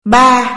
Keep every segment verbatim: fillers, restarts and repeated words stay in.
ba.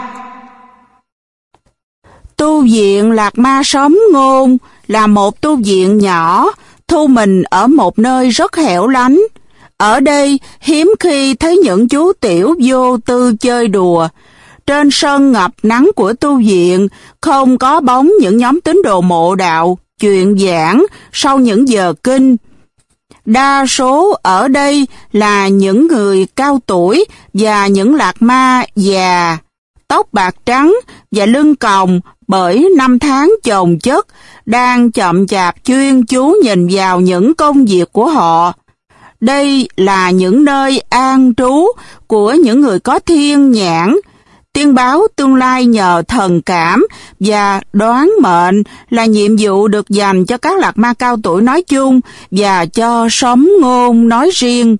Tu viện Lạc Ma Sống Ngôn là một tu viện nhỏ, thu mình ở một nơi rất hẻo lánh. Ở đây hiếm khi thấy những chú tiểu vô tư chơi đùa. Trên sân ngập nắng của tu viện không có bóng những nhóm tín đồ mộ đạo, chuyện giảng sau những giờ kinh. Đa số ở đây là những người cao tuổi và những lạc ma già, tóc bạc trắng và lưng còng bởi năm tháng chồng chất, đang chậm chạp chuyên chú nhìn vào những công việc của họ. Đây là những nơi an trú của những người có thiên nhãn, tiên báo tương lai nhờ thần cảm, và đoán mệnh là nhiệm vụ được dành cho các lạc ma cao tuổi nói chung và cho Sống Ngôn nói riêng.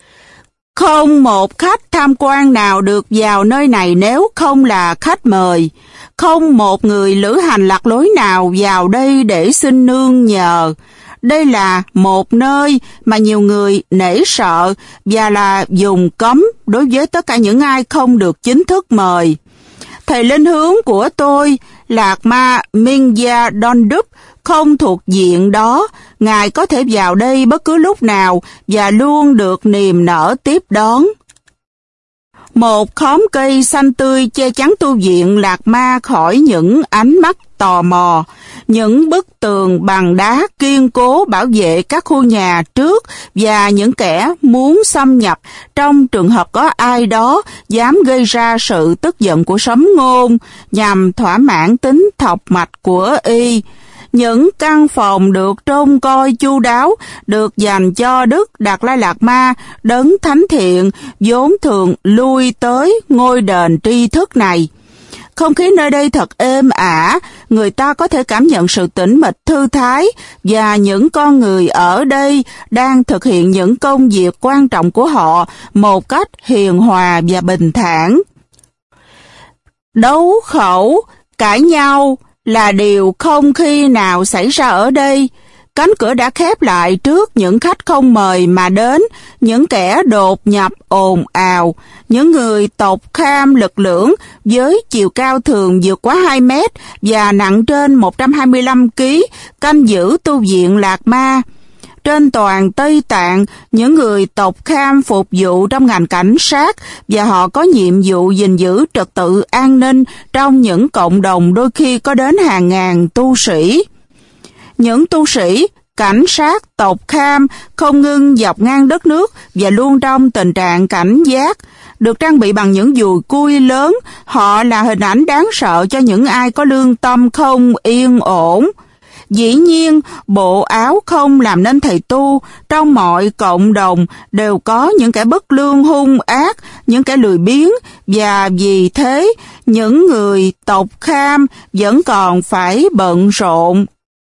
Không một khách tham quan nào được vào nơi này nếu không là khách mời. Không một người lữ hành lạc lối nào vào đây để xin nương nhờ. Đây là một nơi mà nhiều người nể sợ và là vùng cấm đối với tất cả những ai không được chính thức mời. Thầy linh hướng của tôi, Lạc Ma Mingya Dondup, không thuộc diện đó. Ngài có thể vào đây bất cứ lúc nào và luôn được niềm nở tiếp đón. Một khóm cây xanh tươi che chắn tu viện Lạc Ma khỏi những ánh mắt tò mò. Những bức tường bằng đá kiên cố bảo vệ các khu nhà trước và những kẻ muốn xâm nhập trong trường hợp có ai đó dám gây ra sự tức giận của Sống Ngôn nhằm thỏa mãn tính thọc mạch của y. Những căn phòng được trông coi chu đáo được dành cho Đức Đạt Lai Lạt Ma, đấng thánh thiện, vốn thường lui tới ngôi đền tri thức này. Không khí nơi đây thật êm ả, người ta có thể cảm nhận sự tĩnh mịch thư thái và những con người ở đây đang thực hiện những công việc quan trọng của họ một cách hiền hòa và bình thản. Đấu khẩu, cãi nhau là điều không khi nào xảy ra ở đây. Cánh cửa đã khép lại trước những khách không mời mà đến, những kẻ đột nhập ồn ào, những người tộc Kham lực lưỡng với chiều cao thường vượt quá hai mét và nặng trên một trăm hai mươi lăm ki lô gam, canh giữ tu viện Lạc Ma. Trên toàn Tây Tạng, những người tộc Kham phục vụ trong ngành cảnh sát và họ có nhiệm vụ gìn giữ trật tự an ninh trong những cộng đồng đôi khi có đến hàng ngàn tu sĩ. Những tu sĩ, cảnh sát tộc Kham không ngưng dọc ngang đất nước và luôn trong tình trạng cảnh giác. Được trang bị bằng những dùi cui lớn, họ là hình ảnh đáng sợ cho những ai có lương tâm không yên ổn. Dĩ nhiên, bộ áo không làm nên thầy tu. Trong mọi cộng đồng đều có những kẻ bất lương hung ác, những kẻ lười biếng, và vì thế, những người tộc Kham vẫn còn phải bận rộn.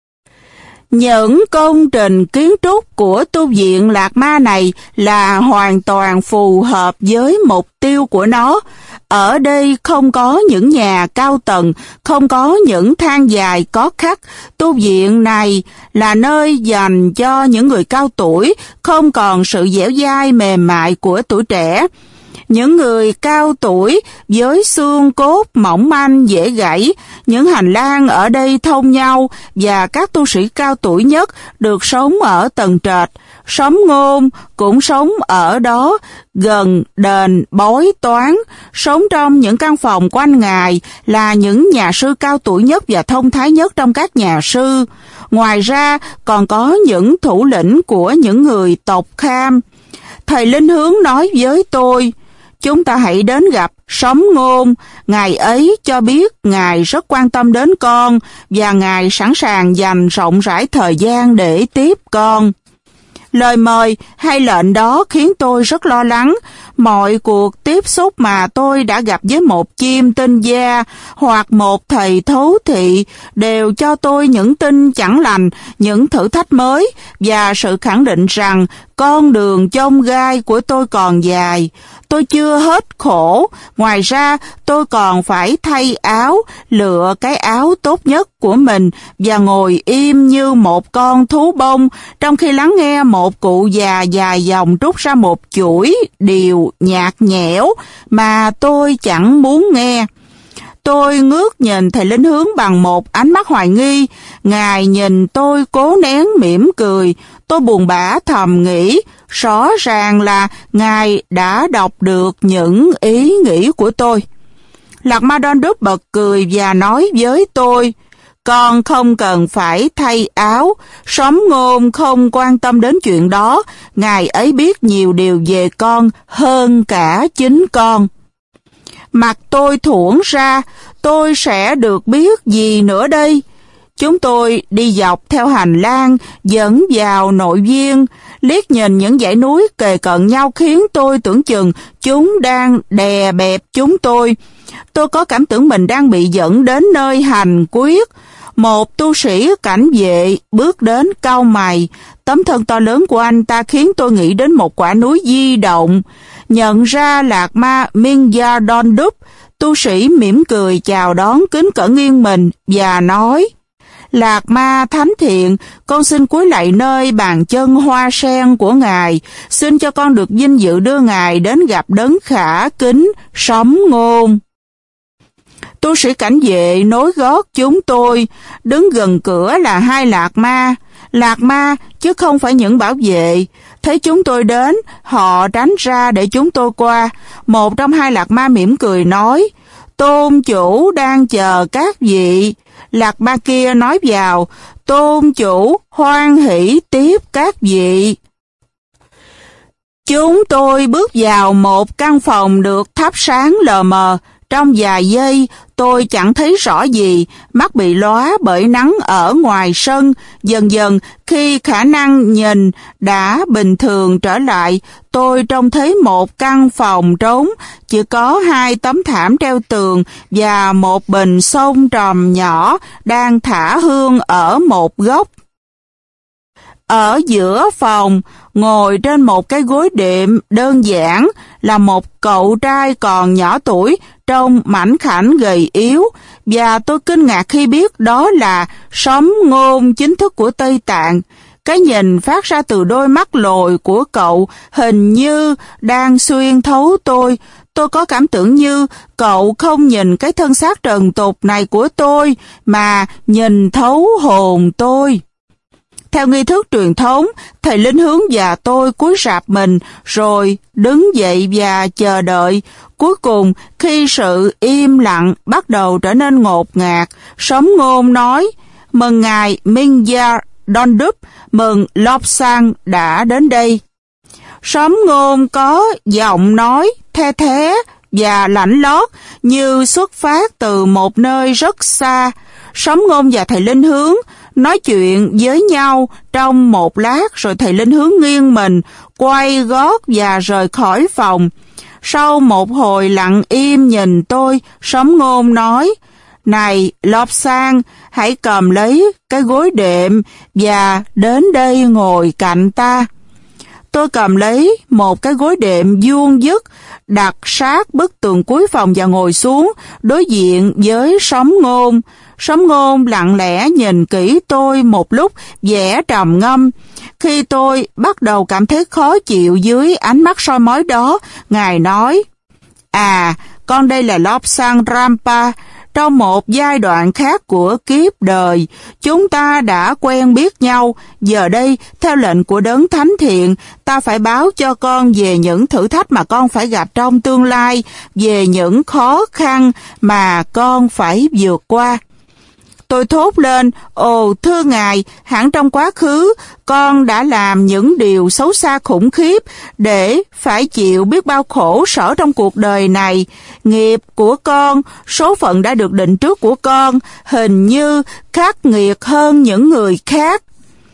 Những công trình kiến trúc của tu viện Lạc Ma này là hoàn toàn phù hợp với mục tiêu của nó. Ở đây không có những nhà cao tầng, không có những thang dài có khắc. Tu viện này là nơi dành cho những người cao tuổi, không còn sự dẻo dai mềm mại của tuổi trẻ. Những người cao tuổi với xương cốt mỏng manh dễ gãy, những hành lang ở đây thông nhau và các tu sĩ cao tuổi nhất được sống ở tầng trệt. Sống Ngôn cũng sống ở đó, gần đền bói toán. Sống trong những căn phòng quanh ngài là những nhà sư cao tuổi nhất và thông thái nhất trong các nhà sư. Ngoài ra còn có những thủ lĩnh của những người tộc Kham. Thầy linh hướng nói với tôi, chúng ta hãy đến gặp Sống Ngôn. Ngài ấy cho biết Ngài rất quan tâm đến con và Ngài sẵn sàng dành rộng rãi thời gian để tiếp con. Lời mời hay lệnh đó khiến tôi rất lo lắng. Mọi cuộc tiếp xúc mà tôi đã gặp với một chim tinh gia hoặc một thầy thấu thị đều cho tôi những tin chẳng lành, những thử thách mới và sự khẳng định rằng con đường chông gai của tôi còn dài. Tôi chưa hết khổ, ngoài ra tôi còn phải thay áo, lựa cái áo tốt nhất của mình và ngồi im như một con thú bông trong khi lắng nghe một cụ già dài dòng trút ra một chuỗi điều nhạt nhẽo mà tôi chẳng muốn nghe. Tôi ngước nhìn thầy Linh Hướng bằng một ánh mắt hoài nghi. Ngài nhìn tôi cố nén mỉm cười. Tôi buồn bã thầm nghĩ, rõ ràng là Ngài đã đọc được những ý nghĩ của tôi. Lạc Ma Đôn Đúp bật cười và nói với tôi, con không cần phải thay áo, Sấm Ngôn không quan tâm đến chuyện đó, Ngài ấy biết nhiều điều về con hơn cả chính con. Mặt tôi thuổn ra, tôi sẽ được biết gì nữa đây? Chúng tôi đi dọc theo hành lang, dẫn vào nội viên, liếc nhìn những dãy núi kề cận nhau khiến tôi tưởng chừng chúng đang đè bẹp chúng tôi. Tôi có cảm tưởng mình đang bị dẫn đến nơi hành quyết. Một tu sĩ cảnh vệ bước đến cau mày. Tấm thân to lớn của anh ta khiến tôi nghĩ đến một quả núi di động. Nhận ra Lạc Ma Minya Đôn Đúp, tu sĩ mỉm cười chào đón kính cẩn nghiêng mình và nói, Lạc Ma thánh thiện, con xin cúi lạy nơi bàn chân hoa sen của Ngài, xin cho con được vinh dự đưa Ngài đến gặp đấng khả kính Sấm Ngôn. Tu sĩ cảnh vệ nối gót chúng tôi, đứng gần cửa là hai Lạc Ma. Lạc Ma chứ không phải những bảo vệ. Thấy chúng tôi đến, họ tránh ra để chúng tôi qua. Một trong hai Lạc Ma mỉm cười nói, Tôn chủ đang chờ các vị. Lạc Ma kia nói vào, Tôn chủ hoan hỷ tiếp các vị. Chúng tôi bước vào một căn phòng được thắp sáng lờ mờ. Trong vài giây, tôi chẳng thấy rõ gì, mắt bị lóa bởi nắng ở ngoài sân. Dần dần, khi khả năng nhìn đã bình thường trở lại, tôi trông thấy một căn phòng trống, chỉ có hai tấm thảm treo tường và một bình xông trầm nhỏ đang thả hương ở một góc. Ở giữa phòng, ngồi trên một cái gối đệm đơn giản là một cậu trai còn nhỏ tuổi, trông mảnh khảnh gầy yếu, và tôi kinh ngạc khi biết đó là Sấm Ngôn chính thức của Tây Tạng. Cái nhìn phát ra từ đôi mắt lồi của cậu hình như đang xuyên thấu tôi. Tôi có cảm tưởng như cậu không nhìn cái thân xác trần tục này của tôi, mà nhìn thấu hồn tôi. Theo nghi thức truyền thống, thầy Linh Hướng và tôi cúi rạp mình, rồi đứng dậy và chờ đợi. Cuối cùng, khi sự im lặng bắt đầu trở nên ngột ngạt, Sấm Ngôn nói, mừng Ngài Minya Đôn Đúp, mừng Lobsang đã đến đây. Sấm Ngôn có giọng nói the thé và lạnh lót như xuất phát từ một nơi rất xa. Sấm Ngôn và thầy Linh Hướng nói chuyện với nhau trong một lát, rồi thầy Linh Hướng nghiêng mình, quay gót và rời khỏi phòng. Sau một hồi lặng im nhìn tôi, Sấm Ngôn nói, này Lobsang, hãy cầm lấy cái gối đệm và đến đây ngồi cạnh ta. Tôi cầm lấy một cái gối đệm vuông vức, đặt sát bức tường cuối phòng và ngồi xuống, đối diện với Sấm Ngôn. Sấm Ngôn lặng lẽ nhìn kỹ tôi một lúc, vẻ trầm ngâm. Khi tôi bắt đầu cảm thấy khó chịu dưới ánh mắt soi mói đó, Ngài nói, à, con đây là Lobsang Rampa. Trong một giai đoạn khác của kiếp đời, chúng ta đã quen biết nhau. Giờ đây, theo lệnh của đấng thánh thiện, ta phải báo cho con về những thử thách mà con phải gặp trong tương lai, về những khó khăn mà con phải vượt qua. Tôi thốt lên, ồ thưa Ngài, hẳn trong quá khứ, con đã làm những điều xấu xa khủng khiếp để phải chịu biết bao khổ sở trong cuộc đời này. Nghiệp của con, số phận đã được định trước của con, hình như khắc nghiệt hơn những người khác.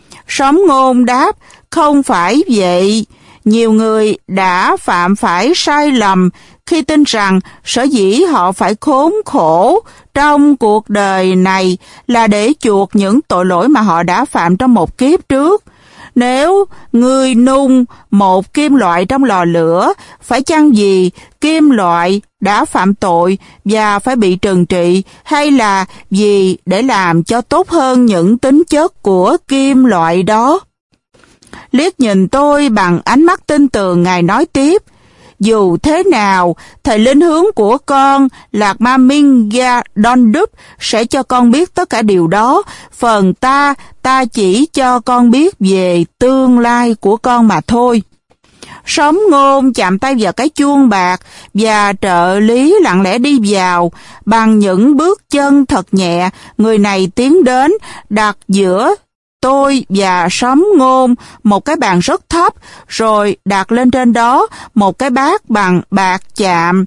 Sấm Ngôn đáp, không phải vậy. Nhiều người đã phạm phải sai lầm khi tin rằng sở dĩ họ phải khốn khổ trong cuộc đời này là để chuộc những tội lỗi mà họ đã phạm trong một kiếp trước. Nếu ngươi nung một kim loại trong lò lửa, phải chăng gì kim loại đã phạm tội và phải bị trừng trị, hay là vì để làm cho tốt hơn những tính chất của kim loại đó? Liếc nhìn tôi bằng ánh mắt tin tưởng, Ngài nói tiếp: dù thế nào, thầy linh hướng của con, Lạc Ma Minga Don Dup, sẽ cho con biết tất cả điều đó. Phần ta, ta chỉ cho con biết về tương lai của con mà thôi. Sống Ngôn chạm tay vào cái chuông bạc và trợ lý lặng lẽ đi vào. Bằng những bước chân thật nhẹ, người này tiến đến, đặt giữa tôi và Sống Ngôn một cái bàn rất thấp, rồi đặt lên trên đó một cái bát bằng bạc chạm.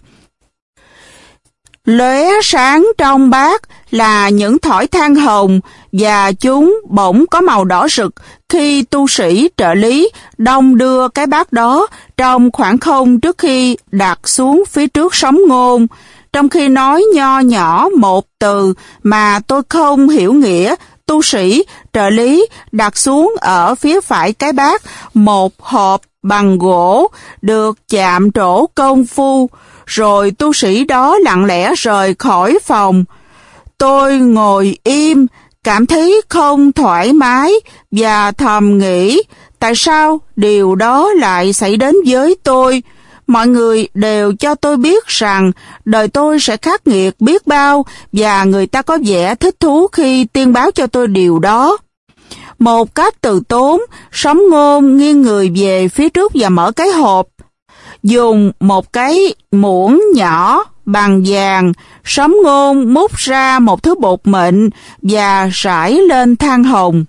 Lóe sáng trong bát là những thỏi than hồng, và chúng bỗng có màu đỏ rực khi tu sĩ trợ lý đong đưa cái bát đó trong khoảng không trước khi đặt xuống phía trước Sống Ngôn. Trong khi nói nho nhỏ một từ mà tôi không hiểu nghĩa, tu sĩ trợ lý đặt xuống ở phía phải cái bát một hộp bằng gỗ được chạm trổ công phu, rồi tu sĩ đó lặng lẽ rời khỏi phòng. Tôi ngồi im, cảm thấy không thoải mái và thầm nghĩ, tại sao điều đó lại xảy đến với tôi? Mọi người đều cho tôi biết rằng đời tôi sẽ khắc nghiệt biết bao, và người ta có vẻ thích thú khi tuyên báo cho tôi điều đó. Một cách từ tốn, Sống Ngôn nghiêng người về phía trước và mở cái hộp. Dùng một cái muỗng nhỏ bằng vàng, Sống Ngôn múc ra một thứ bột mịn và rải lên than hồng.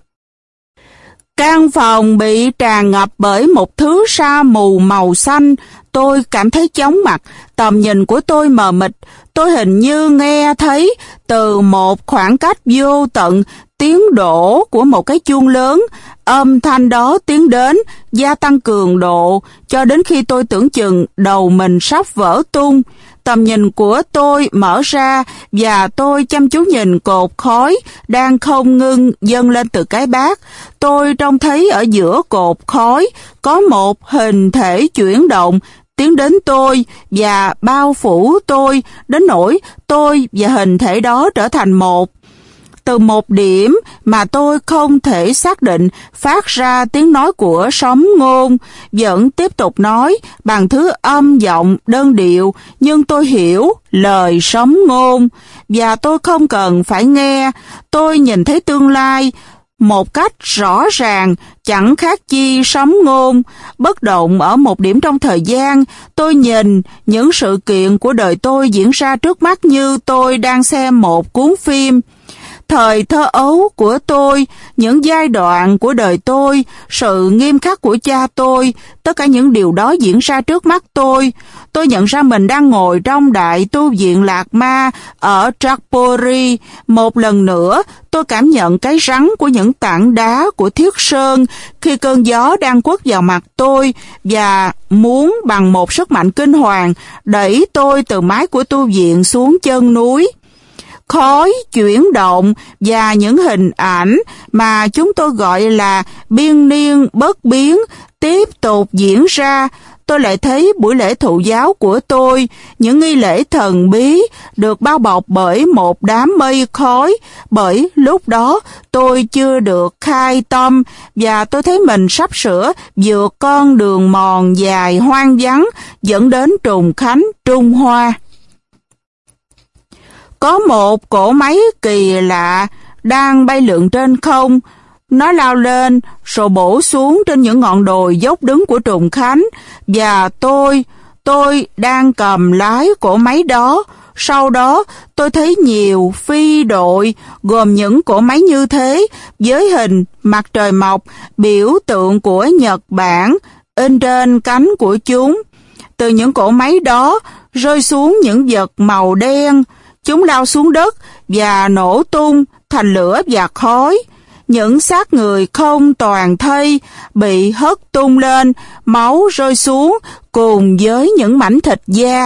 Căn phòng bị tràn ngập bởi một thứ sa mù màu xanh. Tôi cảm thấy chóng mặt, tầm nhìn của tôi mờ mịt. Tôi hình như nghe thấy từ một khoảng cách vô tận tiếng đổ của một cái chuông lớn. Âm thanh đó tiến đến, gia tăng cường độ, cho đến khi tôi tưởng chừng đầu mình sắp vỡ tung. Tầm nhìn của tôi mở ra, và tôi chăm chú nhìn cột khói đang không ngưng dâng lên từ cái bát. Tôi trông thấy ở giữa cột khói có một hình thể chuyển động tiến đến tôi và bao phủ tôi, đến nỗi tôi và hình thể đó trở thành một. Từ một điểm mà tôi không thể xác định phát ra tiếng nói của Sống Ngôn, vẫn tiếp tục nói bằng thứ âm giọng đơn điệu, nhưng tôi hiểu lời Sống Ngôn, và tôi không cần phải nghe. Tôi nhìn thấy tương lai một cách rõ ràng, chẳng khác chi Sống Ngôn. Bất động ở một điểm trong thời gian, tôi nhìn những sự kiện của đời tôi diễn ra trước mắt như tôi đang xem một cuốn phim. Thời thơ ấu của tôi, những giai đoạn của đời tôi, sự nghiêm khắc của cha tôi, tất cả những điều đó diễn ra trước mắt tôi. Tôi nhận ra mình đang ngồi trong đại tu viện Lạc Ma ở Trapori. Một lần nữa, tôi cảm nhận cái rắn của những tảng đá của Thiết Sơn khi cơn gió đang quất vào mặt tôi và muốn bằng một sức mạnh kinh hoàng đẩy tôi từ mái của tu viện xuống chân núi. Khói chuyển động và những hình ảnh mà chúng tôi gọi là biên niên bất biến tiếp tục diễn ra. Tôi lại thấy buổi lễ thụ giáo của tôi, những nghi lễ thần bí được bao bọc bởi một đám mây khói, bởi lúc đó tôi chưa được khai tâm, và tôi thấy mình sắp sửa vượt con đường mòn dài hoang vắng dẫn đến Trùng Khánh, Trung Hoa. Có một cỗ máy kỳ lạ đang bay lượn trên không. Nó lao lên rồi bổ xuống trên những ngọn đồi dốc đứng của Trùng Khánh, và tôi, tôi đang cầm lái cỗ máy đó. Sau đó tôi thấy nhiều phi đội gồm những cỗ máy như thế với hình mặt trời mọc, biểu tượng của Nhật Bản in trên cánh của chúng. Từ những cỗ máy đó rơi xuống những vật màu đen. Chúng lao xuống đất và nổ tung thành lửa và khói. Những xác người không toàn thây bị hất tung lên, máu rơi xuống cùng với những mảnh thịt da.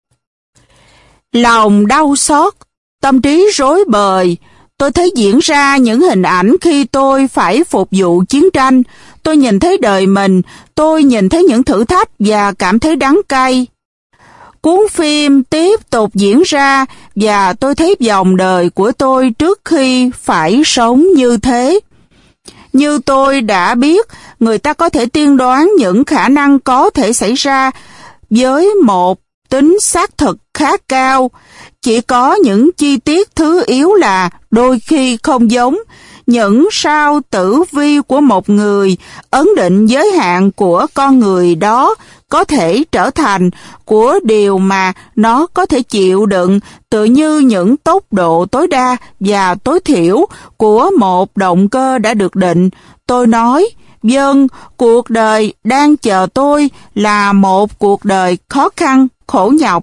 Lòng đau xót, tâm trí rối bời. Tôi thấy diễn ra những hình ảnh khi tôi phải phục vụ chiến tranh. tôi nhìn thấy đời mình, tôi nhìn thấy những thử thách và cảm thấy đắng cay. Cuốn phim tiếp tục diễn ra và tôi thấy vòng đời của tôi trước khi phải sống như thế. Như tôi đã biết, người ta có thể tiên đoán những khả năng có thể xảy ra với một tính xác thực khá cao. Chỉ có những chi tiết thứ yếu là đôi khi không giống. Những sao tử vi của một người ấn định giới hạn của con người đó có thể trở thành của điều mà nó có thể chịu đựng, tự như những tốc độ tối đa và tối thiểu của một động cơ đã được định. Tôi nói, vâng, cuộc đời đang chờ tôi là một cuộc đời khó khăn, khổ nhọc.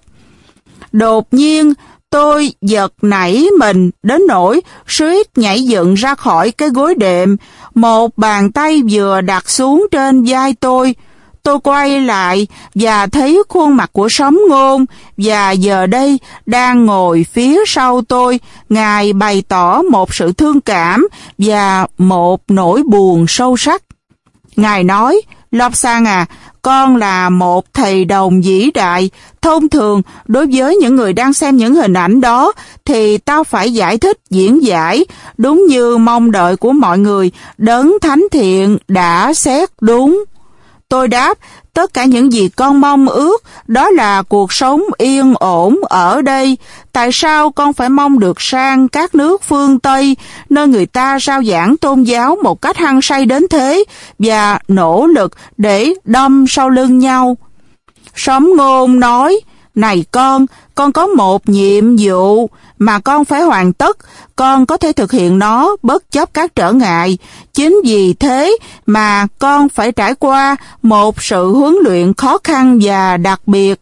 Đột nhiên, tôi giật nảy mình đến nỗi suýt nhảy dựng ra khỏi cái gối đệm. Một bàn tay vừa đặt xuống trên vai tôi. Tôi quay lại và thấy khuôn mặt của Sấm Ngôn, và giờ đây đang ngồi phía sau tôi. Ngài bày tỏ một sự thương cảm và một nỗi buồn sâu sắc. Ngài nói, Lobsang à, con là một thầy đồng vĩ đại. Thông thường, đối với những người đang xem những hình ảnh đó, thì tao phải giải thích, diễn giải, đúng như mong đợi của mọi người. Đấng thánh thiện đã xét đúng. Tôi đáp, tất cả những gì con mong ước, đó là cuộc sống yên ổn ở đây. Tại sao con phải mong được sang các nước phương Tây, nơi người ta rao giảng tôn giáo một cách hăng say đến thế, và nỗ lực để đâm sau lưng nhau? Sấm Ngôn nói, này con, con có một nhiệm vụ mà con phải hoàn tất. Con có thể thực hiện nó bất chấp các trở ngại. Chính vì thế mà con phải trải qua một sự huấn luyện khó khăn và đặc biệt.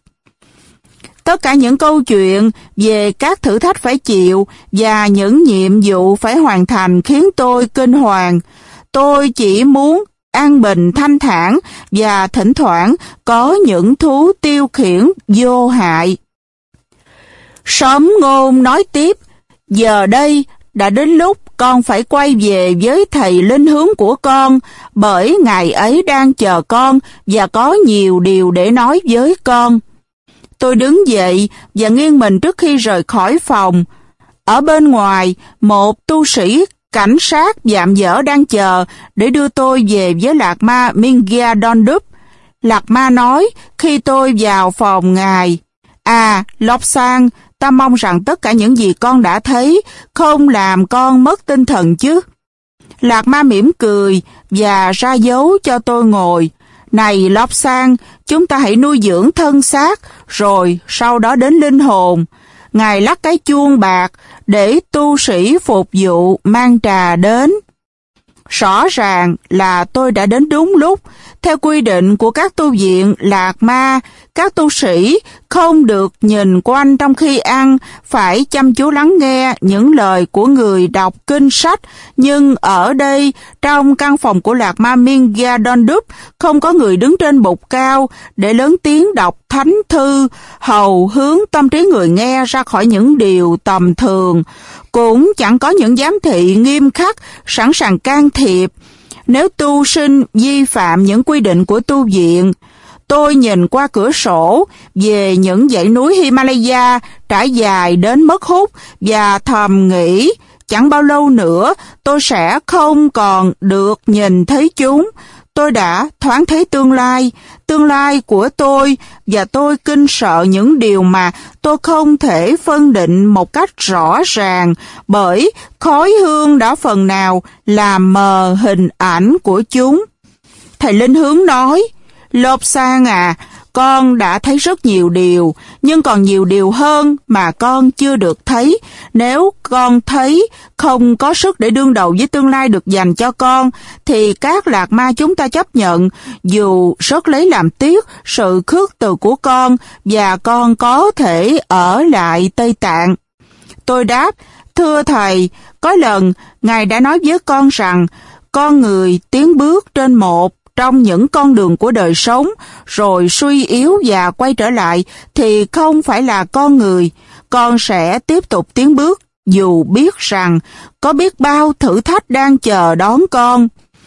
Tất cả những câu chuyện về các thử thách phải chịu và những nhiệm vụ phải hoàn thành khiến tôi kinh hoàng. Tôi chỉ muốn an bình thanh thản và thỉnh thoảng có những thú tiêu khiển vô hại. Sấm Ngôn nói tiếp, giờ đây đã đến lúc con phải quay về với thầy linh hướng của con, bởi ngài ấy đang chờ con và có nhiều điều để nói với con. Tôi đứng dậy và nghiêng mình trước khi rời khỏi phòng. Ở bên ngoài, một tu sĩ cảnh sát dạm dở đang chờ để đưa tôi về với Lạc Ma Mingya Dondup. Lạc Ma nói khi tôi vào phòng ngài, à, Lobsang, ta mong rằng tất cả những gì con đã thấy không làm con mất tinh thần chứ. Lạc Ma mỉm cười và ra dấu cho tôi ngồi. Này Lobsang, chúng ta hãy nuôi dưỡng thân xác, rồi sau đó đến linh hồn. Ngài lắc cái chuông bạc để tu sĩ phục vụ mang trà đến. Rõ ràng là tôi đã đến đúng lúc. Theo quy định của các tu viện Lạc Ma, các tu sĩ không được nhìn quanh trong khi ăn, phải chăm chú lắng nghe những lời của người đọc kinh sách. Nhưng ở đây, trong căn phòng của Lạc Ma Mingya Dondup, không có người đứng trên bục cao để lớn tiếng đọc thánh thư, hầu hướng tâm trí người nghe ra khỏi những điều tầm thường. Cũng chẳng có những giám thị nghiêm khắc sẵn sàng can thiệp nếu tu sinh vi phạm những quy định của tu viện. Tôi nhìn qua cửa sổ về những dãy núi Himalaya trải dài đến mất hút và thầm nghĩ, chẳng bao lâu nữa tôi sẽ không còn được nhìn thấy chúng. Tôi đã thoáng thấy tương lai, tương lai của tôi, và tôi kinh sợ những điều mà tôi không thể phân định một cách rõ ràng, bởi khói hương đã phần nào làm mờ hình ảnh của chúng. Thầy linh hướng nói, Lobsang à, con đã thấy rất nhiều điều, nhưng còn nhiều điều hơn mà con chưa được thấy. Nếu con thấy không có sức để đương đầu với tương lai được dành cho con, thì các lạc ma chúng ta chấp nhận, dù rất lấy làm tiếc sự khước từ của con, và con có thể ở lại Tây Tạng. Tôi đáp, thưa thầy, có lần Ngài đã nói với con rằng, con người tiến bước trên một trong những con đường của đời sống, rồi suy yếu và quay trở lại, thì không phải là con người. Con sẽ tiếp tục tiến bước, dù biết rằng có biết bao thử thách đang chờ đón con.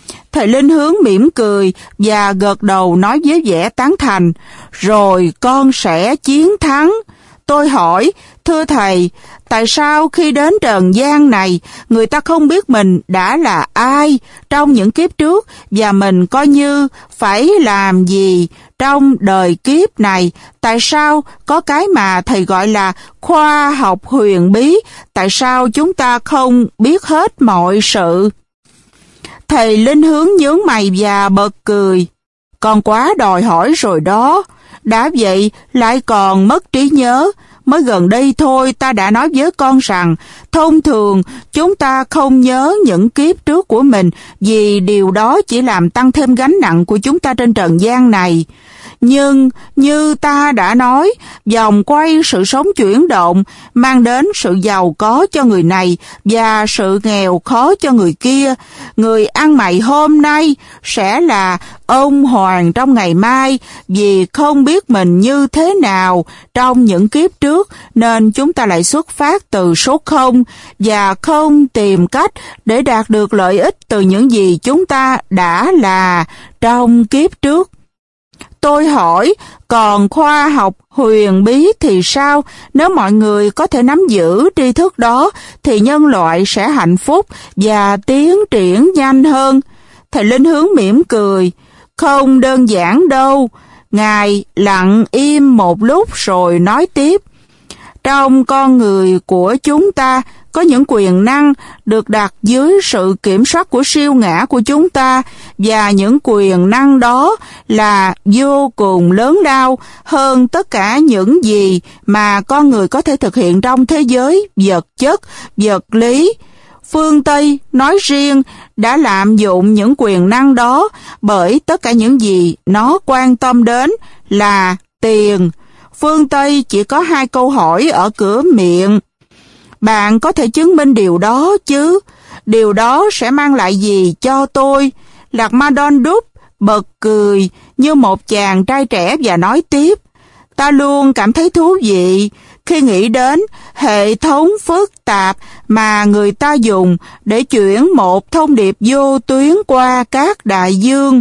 Thầy Linh Hướng mỉm cười và gật đầu nói với vẻ tán thành, rồi con sẽ chiến thắng. Tôi hỏi, thưa thầy, tại sao khi đến trần gian này, người ta không biết mình đã là ai trong những kiếp trước và mình coi như phải làm gì trong đời kiếp này? Tại sao có cái mà thầy gọi là khoa học huyền bí? Tại sao chúng ta không biết hết mọi sự? Thầy Linh Hướng nhướng mày và bật cười. Con quá đòi hỏi rồi đó. Đã vậy lại còn mất trí nhớ. Mới gần đây thôi ta đã nói với con rằng thông thường chúng ta không nhớ những kiếp trước của mình vì điều đó chỉ làm tăng thêm gánh nặng của chúng ta trên trần gian này. Nhưng như ta đã nói, vòng quay sự sống chuyển động mang đến sự giàu có cho người này và sự nghèo khó cho người kia. Người ăn mày hôm nay sẽ là ông hoàng trong ngày mai vì không biết mình như thế nào trong những kiếp trước nên chúng ta lại xuất phát từ số không và không tìm cách để đạt được lợi ích từ những gì chúng ta đã là trong kiếp trước. Tôi hỏi, còn khoa học huyền bí thì sao? Nếu mọi người có thể nắm giữ tri thức đó, thì nhân loại sẽ hạnh phúc và tiến triển nhanh hơn. Thầy Linh Hướng mỉm cười. Không đơn giản đâu. Ngài lặng im một lúc rồi nói tiếp. Trong con người của chúng ta có những quyền năng được đặt dưới sự kiểm soát của siêu ngã của chúng ta, và những quyền năng đó là vô cùng lớn lao hơn tất cả những gì mà con người có thể thực hiện trong thế giới vật chất, vật lý. Phương Tây nói riêng đã lạm dụng những quyền năng đó bởi tất cả những gì nó quan tâm đến là tiền. Phương Tây chỉ có hai câu hỏi ở cửa miệng. Bạn có thể chứng minh điều đó chứ? Điều đó sẽ mang lại gì cho tôi? Lạc Ma Đôn Đúc bật cười như một chàng trai trẻ và nói tiếp. Ta luôn cảm thấy thú vị khi nghĩ đến hệ thống phức tạp mà người ta dùng để chuyển một thông điệp vô tuyến qua các đại dương.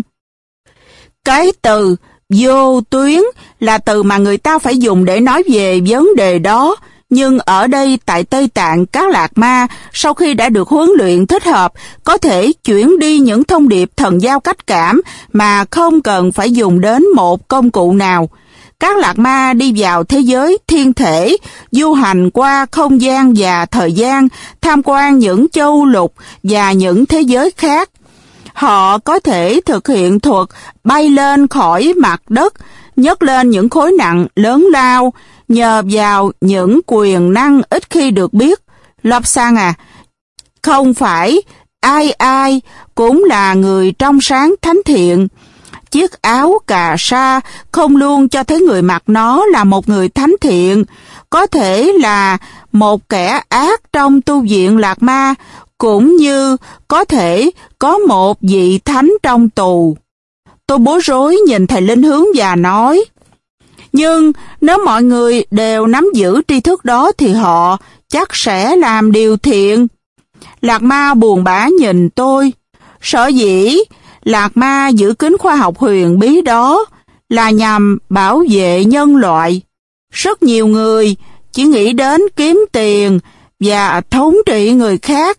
Cái từ vô tuyến là từ mà người ta phải dùng để nói về vấn đề đó. Nhưng ở đây tại Tây Tạng, các lạc ma sau khi đã được huấn luyện thích hợp có thể chuyển đi những thông điệp thần giao cách cảm mà không cần phải dùng đến một công cụ nào. Các lạc ma đi vào thế giới thiên thể, du hành qua không gian và thời gian, tham quan những châu lục và những thế giới khác. Họ có thể thực hiện thuật bay lên khỏi mặt đất, nhấc lên những khối nặng lớn lao, nhờ vào những quyền năng ít khi được biết. Lobsang à, không phải ai ai cũng là người trong sáng thánh thiện. Chiếc áo cà sa không luôn cho thấy người mặc nó là một người thánh thiện. Có thể là một kẻ ác trong tu viện lạc ma, cũng như có thể có một vị thánh trong tù. Tôi bối rối nhìn thầy Linh Hướng và nói, nhưng nếu mọi người đều nắm giữ tri thức đó thì họ chắc sẽ làm điều thiện. Lạc Ma buồn bã nhìn tôi. Sở dĩ Lạc Ma giữ kín khoa học huyền bí đó là nhằm bảo vệ nhân loại. Rất nhiều người chỉ nghĩ đến kiếm tiền và thống trị người khác.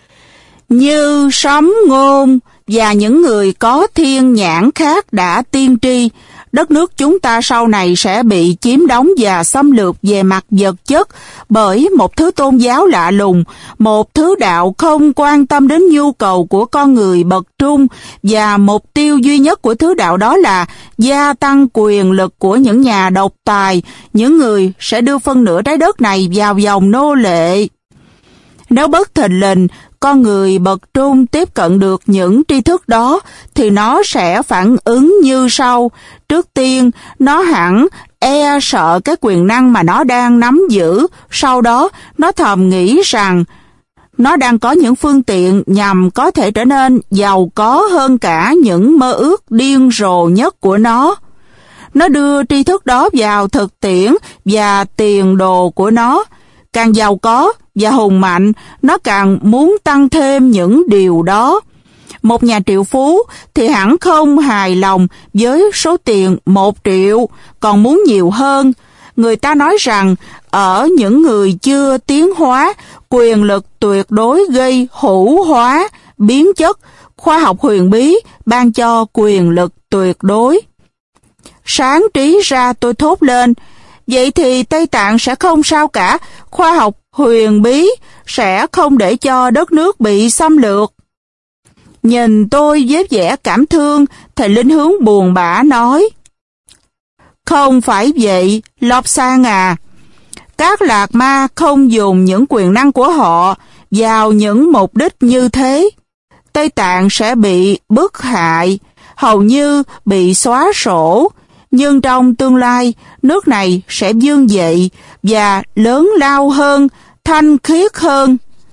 Như Sấm Ngôn và những người có thiên nhãn khác đã tiên tri, đất nước chúng ta sau này sẽ bị chiếm đóng và xâm lược về mặt vật chất bởi một thứ tôn giáo lạ lùng, một thứ đạo không quan tâm đến nhu cầu của con người bậc trung, và mục tiêu duy nhất của thứ đạo đó là gia tăng quyền lực của những nhà độc tài, những người sẽ đưa phân nửa trái đất này vào vòng nô lệ. Nếu bất thình lình con người bậc trung tiếp cận được những tri thức đó thì nó sẽ phản ứng như sau. Trước tiên, nó hẳn e sợ cái quyền năng mà nó đang nắm giữ. Sau đó, nó thầm nghĩ rằng nó đang có những phương tiện nhằm có thể trở nên giàu có hơn cả những mơ ước điên rồ nhất của nó. Nó đưa tri thức đó vào thực tiễn và tiền đồ của nó. Càng giàu có và hùng mạnh, nó càng muốn tăng thêm những điều đó. Một nhà triệu phú thì hẳn không hài lòng với số tiền một triệu, còn muốn nhiều hơn. Người ta nói rằng ở những người chưa tiến hóa, quyền lực tuyệt đối gây hữu hóa, biến chất, khoa học huyền bí ban cho quyền lực tuyệt đối. Sáng trí ra tôi thốt lên, vậy thì Tây Tạng sẽ không sao cả, khoa học huyền bí sẽ không để cho đất nước bị xâm lược. Nhìn tôi với vẻ cảm thương, thầy linh hướng buồn bã nói, không phải vậy, Lobsang à. Các lạc ma không dùng những quyền năng của họ vào những mục đích như thế. Tây Tạng sẽ bị bức hại, hầu như bị xóa sổ, nhưng trong tương lai, nước này sẽ vươn dậy và lớn lao hơn, thanh khiết hơn.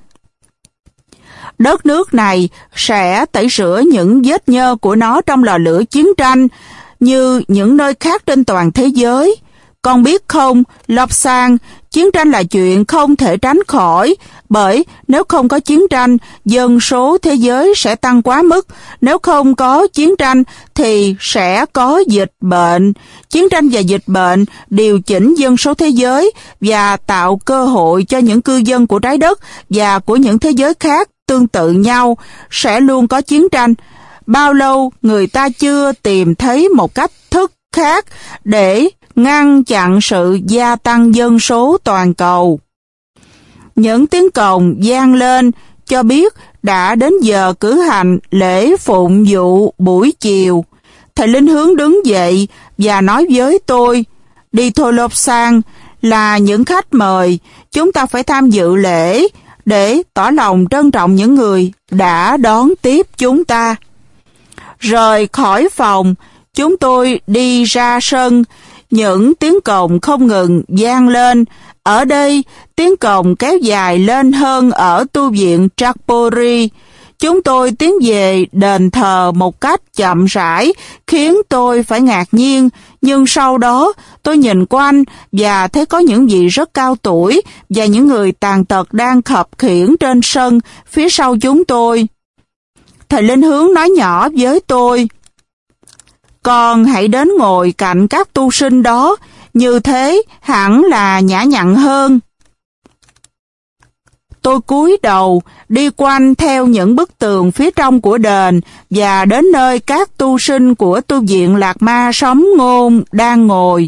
Đất nước này sẽ tẩy rửa những vết nhơ của nó trong lò lửa chiến tranh như những nơi khác trên toàn thế giới. Con biết không, Lobsang, chiến tranh là chuyện không thể tránh khỏi, bởi nếu không có chiến tranh, dân số thế giới sẽ tăng quá mức. Nếu không có chiến tranh thì sẽ có dịch bệnh. Chiến tranh và dịch bệnh điều chỉnh dân số thế giới và tạo cơ hội cho những cư dân của trái đất và của những thế giới khác tương tự nhau. Sẽ luôn có chiến tranh. Bao lâu người ta chưa tìm thấy một cách thức khác để ngăn chặn sự gia tăng dân số toàn cầu. Những tiếng còi vang lên cho biết đã đến giờ cử hành lễ phụng vụ buổi chiều. Thầy linh hướng đứng dậy và nói với tôi, đi thôi Lobsang, là những khách mời, chúng ta phải tham dự lễ để tỏ lòng trân trọng những người đã đón tiếp chúng ta. Rời khỏi phòng, chúng tôi đi ra sân. Những tiếng còi không ngừng vang lên. Ở đây, tiếng còi kéo dài lên hơn ở tu viện Trapuri. Chúng tôi tiến về đền thờ một cách chậm rãi, khiến tôi phải ngạc nhiên. Nhưng sau đó, tôi nhìn quanh và thấy có những vị rất cao tuổi và những người tàn tật đang khập khiễng trên sân phía sau chúng tôi. Thầy linh hướng nói nhỏ với tôi, con hãy đến ngồi cạnh các tu sinh đó, như thế hẳn là nhã nhặn hơn. Tôi cúi đầu, đi quanh theo những bức tường phía trong của đền và đến nơi các tu sinh của tu viện Lạc Ma Sống Ngôn đang ngồi.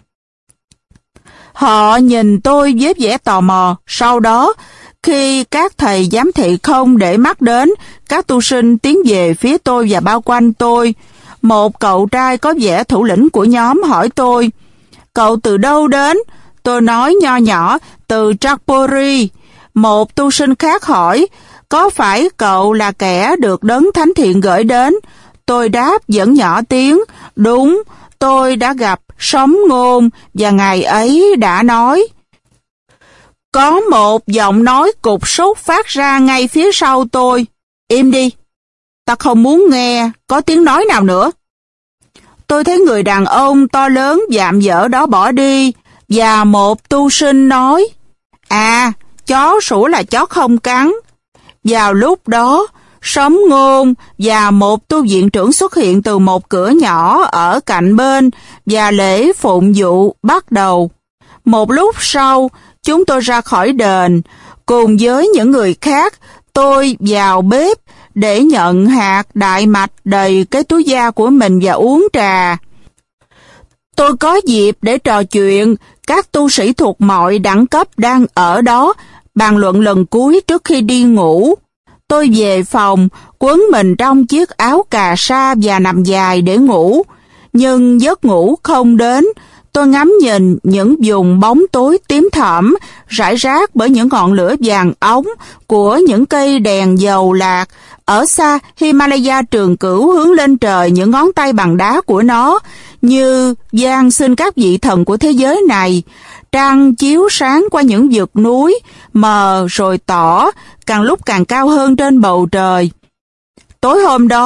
Họ nhìn tôi với vẻ tò mò, sau đó, khi các thầy giám thị không để mắt đến, các tu sinh tiến về phía tôi và bao quanh tôi. Một cậu trai có vẻ thủ lĩnh của nhóm hỏi tôi, cậu từ đâu đến? Tôi nói nho nhỏ, từ Trapuri. Một tu sinh khác hỏi, có phải cậu là kẻ được Đấng Thánh Thiện gửi đến? Tôi đáp vẫn nhỏ tiếng, đúng, tôi đã gặp Sống Ngôn và ngài ấy đã nói. Có một giọng nói cục sút phát ra ngay phía sau tôi, im đi, ta không muốn nghe có tiếng nói nào nữa. Tôi thấy người đàn ông to lớn vạm vỡ đó bỏ đi, và một tu sinh nói, à, chó sủa là chó không cắn. Vào lúc đó, Sống Ngôn và một tu viện trưởng xuất hiện từ một cửa nhỏ ở cạnh bên, và lễ phụng vụ bắt đầu. Một lúc sau, chúng tôi ra khỏi đền, cùng với những người khác, tôi vào bếp để nhận hạt đại mạch đầy cái túi da của mình và uống trà. Tôi có dịp để trò chuyện, các tu sĩ thuộc mọi đẳng cấp đang ở đó, bàn luận lần cuối trước khi đi ngủ. Tôi về phòng, quấn mình trong chiếc áo cà sa và nằm dài để ngủ. Nhưng giấc ngủ không đến. Tôi ngắm nhìn những vùng bóng tối tím thẫm, rải rác bởi những ngọn lửa vàng óng của những cây đèn dầu lạc. Ở xa, Himalaya trường cửu hướng lên trời những ngón tay bằng đá của nó, như van xin các vị thần của thế giới này. Trăng chiếu sáng qua những vực núi, mờ rồi tỏ, càng lúc càng cao hơn trên bầu trời. Tối hôm đó,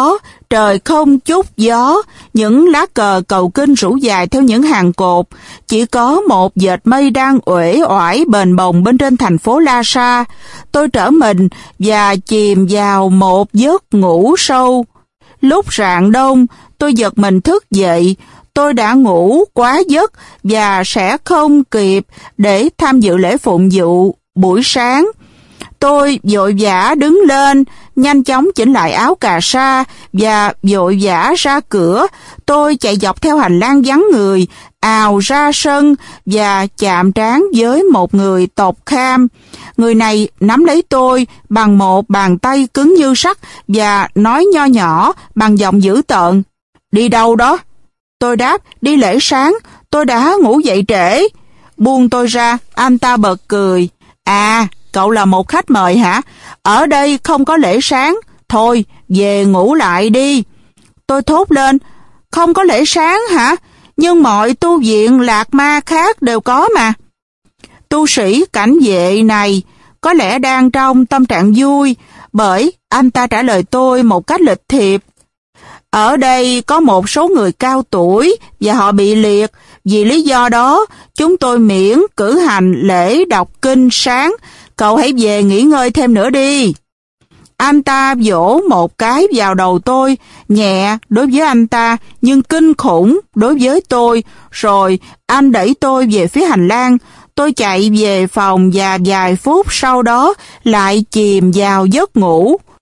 Trời không chút gió, những lá cờ cầu kinh rủ dài theo những hàng cột, chỉ có một vệt mây đang uể oải bềnh bồng bên trên thành phố Lhasa. Tôi trở mình và chìm vào một giấc ngủ sâu. Lúc rạng đông, tôi giật mình thức dậy. Tôi đã ngủ quá giấc và sẽ không kịp để tham dự lễ phụng vụ buổi sáng. Tôi vội vã đứng lên, nhanh chóng chỉnh lại áo cà sa và vội vã ra cửa. Tôi chạy dọc theo hành lang vắng người, ào ra sân và chạm trán với một người tộc Kham. Người này nắm lấy tôi bằng một bàn tay cứng như sắt và nói nho nhỏ bằng giọng dữ tợn. Đi đâu đó? Tôi đáp, đi lễ sáng, tôi đã ngủ dậy trễ. Buông tôi ra, anh ta bật cười. À, cậu là một khách mời hả? Ở đây không có lễ sáng. Thôi, về ngủ lại đi. Tôi thốt lên, không có lễ sáng hả? Nhưng mọi tu viện Lạc Ma khác đều có mà. Tu sĩ cảnh vệ này có lẽ đang trong tâm trạng vui, bởi anh ta trả lời tôi một cách lịch thiệp. Ở đây có một số người cao tuổi và họ bị liệt. Vì lý do đó, chúng tôi miễn cử hành lễ đọc kinh sáng. Cậu hãy về nghỉ ngơi thêm nữa đi. Anh ta vỗ một cái vào đầu tôi, nhẹ đối với anh ta, nhưng kinh khủng đối với tôi. Rồi anh đẩy tôi về phía hành lang. Tôi chạy về phòng và vài phút sau đó lại chìm vào giấc ngủ.